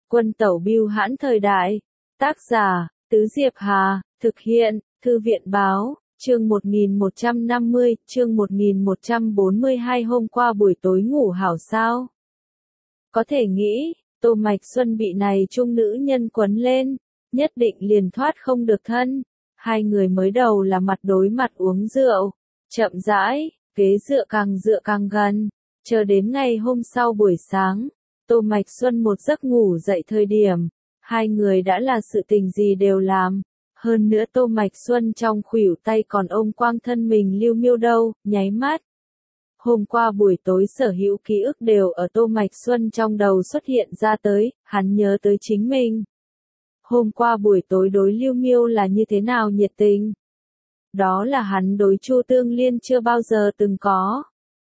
Quân tẩu bưu hãn thời đại. Tác giả, Tứ Diệp Hà, thực hiện, Thư viện báo, chương 1150, chương 1142. Hôm qua buổi tối ngủ hảo sao? Có thể nghĩ, Tô Mạch Xuân bị này trung nữ nhân quấn lên, nhất định liền thoát không được thân. Hai người mới đầu là mặt đối mặt uống rượu, chậm rãi, ghế dựa càng gần, chờ đến ngày hôm sau buổi sáng, Tô Mạch Xuân một giấc ngủ dậy thời điểm, hai người đã là sự tình gì đều làm. Hơn nữa Tô Mạch Xuân trong khuỷu tay còn ôm quang thân mình Lưu Miêu đâu, nháy mắt. Hôm qua buổi tối sở hữu ký ức đều ở Tô Mạch Xuân trong đầu xuất hiện ra tới, hắn nhớ tới chính mình. Hôm qua buổi tối đối Lưu Miêu là như thế nào nhiệt tình. Đó là hắn đối Chu Tương Liên chưa bao giờ từng có.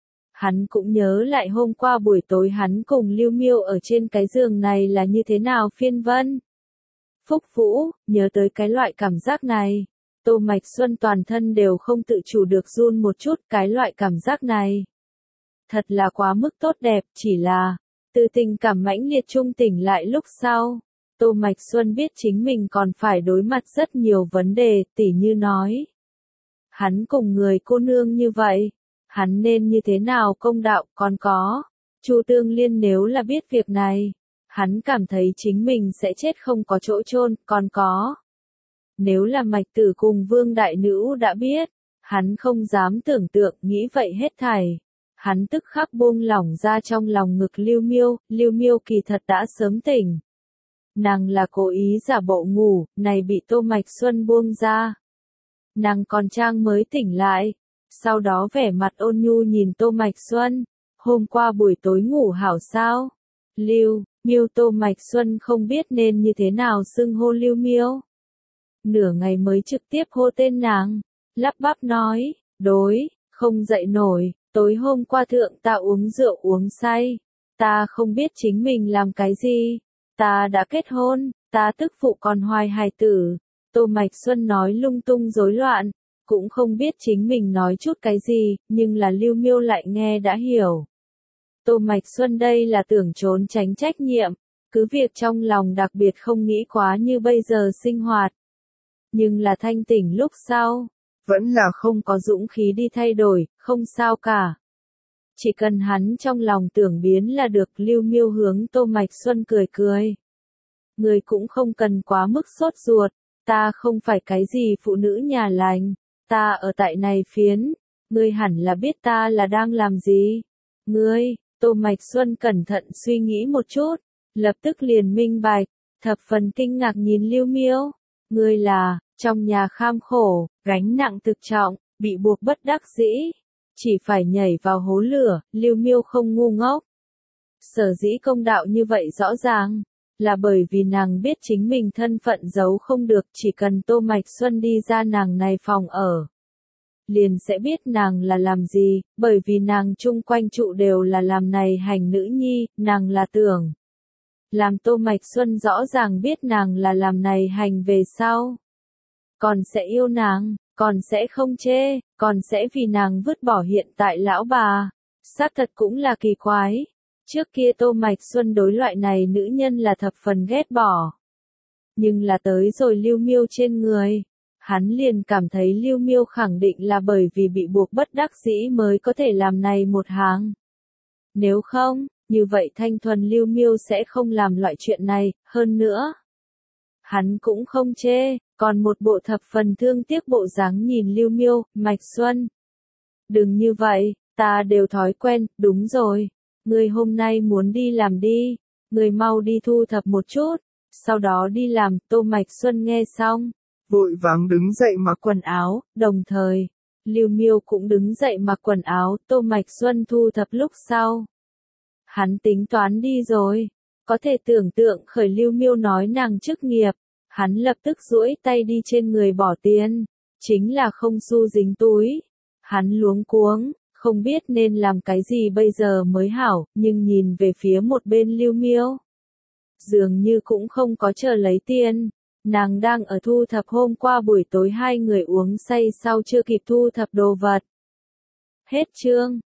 Hắn cũng nhớ lại hôm qua buổi tối hắn cùng Lưu Miêu ở trên cái giường này là như thế nào phiên vân. Phúc Vũ, nhớ tới cái loại cảm giác này. Tô Mạch Xuân toàn thân đều không tự chủ được run một chút, cái loại cảm giác này. Thật là quá mức tốt đẹp, chỉ là, từ tình cảm mãnh liệt trung tỉnh lại lúc sau. Tô Mạch Xuân biết chính mình còn phải đối mặt rất nhiều vấn đề, tỉ như nói. Hắn cùng người cô nương như vậy, hắn nên như thế nào công đạo, còn có. Chu Tương Liên nếu là biết việc này, hắn cảm thấy chính mình sẽ chết không có chỗ chôn, còn có. Nếu là Mạch Tử cùng Vương Đại Nữ đã biết, hắn không dám tưởng tượng nghĩ vậy hết thảy. Hắn tức khắc buông lỏng ra trong lòng ngực Lưu Miêu kỳ thật đã sớm tỉnh. Nàng là cố ý giả bộ ngủ, này bị Tô Mạch Xuân buông ra. Nàng còn trang mới tỉnh lại, sau đó vẻ mặt ôn nhu nhìn Tô Mạch Xuân, hôm qua buổi tối ngủ hảo sao? Lưu Miêu. Tô Mạch Xuân không biết nên như thế nào xưng hô Lưu Miêu. Nửa ngày mới trực tiếp hô tên nàng, lắp bắp nói, đối, không dậy nổi, tối hôm qua thượng ta uống rượu uống say, ta không biết chính mình làm cái gì, ta đã kết hôn, ta tức phụ còn hoài hài tử. Tô Mạch Xuân nói lung tung rối loạn, cũng không biết chính mình nói chút cái gì, nhưng là Lưu Miêu lại nghe đã hiểu. Tô Mạch Xuân đây là tưởng trốn tránh trách nhiệm, cứ việc trong lòng đặc biệt không nghĩ quá như bây giờ sinh hoạt. Nhưng là thanh tỉnh lúc sau, vẫn là không có dũng khí đi thay đổi, không sao cả. Chỉ cần hắn trong lòng tưởng biến là được. Lưu Miêu hướng Tô Mạch Xuân cười cười. Người cũng không cần quá mức sốt ruột, ta không phải cái gì phụ nữ nhà lành, ta ở tại này phiến, ngươi hẳn là biết ta là đang làm gì. Ngươi, Tô Mạch Xuân cẩn thận suy nghĩ một chút, lập tức liền minh bạch, thập phần kinh ngạc nhìn Lưu Miêu. Ngươi là, trong nhà kham khổ, gánh nặng thực trọng, bị buộc bất đắc dĩ, chỉ phải nhảy vào hố lửa. Lưu Miêu không ngu ngốc. Sở dĩ công đạo như vậy rõ ràng, là bởi vì nàng biết chính mình thân phận giấu không được, chỉ cần Tô Mạch Xuân đi ra nàng này phòng ở. Liền sẽ biết nàng là làm gì, bởi vì nàng chung quanh trụ đều là làm này hành nữ nhi, nàng là tưởng. Làm Tô Mạch Xuân rõ ràng biết nàng là làm này hành về sau. Còn sẽ yêu nàng, còn sẽ không chê, còn sẽ vì nàng vứt bỏ hiện tại lão bà. Xác thật cũng là kỳ quái. Trước kia Tô Mạch Xuân đối loại này nữ nhân là thập phần ghét bỏ. Nhưng là tới rồi Lưu Miêu trên người. Hắn liền cảm thấy Lưu Miêu khẳng định là bởi vì bị buộc bất đắc dĩ mới có thể làm này một hàng. Nếu không, như vậy thanh thuần Lưu Miêu sẽ không làm loại chuyện này, hơn nữa. Hắn cũng không chê, còn một bộ thập phần thương tiếc bộ dáng nhìn Lưu Miêu. Mạch Xuân. Đừng như vậy, ta đều thói quen, đúng rồi. Ngươi hôm nay muốn đi làm đi, ngươi mau đi thu thập một chút, sau đó đi làm. Tô Mạch Xuân nghe xong, vội vàng đứng dậy mặc quần áo, đồng thời, Lưu Miêu cũng đứng dậy mặc quần áo. Tô Mạch Xuân thu thập lúc sau. Hắn tính toán đi rồi, có thể tưởng tượng khởi Lưu Miêu nói nàng chức nghiệp, hắn lập tức duỗi tay đi trên người bỏ tiền, chính là không xu dính túi. Hắn luống cuống, không biết nên làm cái gì bây giờ mới hảo, nhưng nhìn về phía một bên Lưu Miêu. Dường như cũng không có chờ lấy tiền, nàng đang ở thu thập hôm qua buổi tối hai người uống say sau chưa kịp thu thập đồ vật. Hết chương.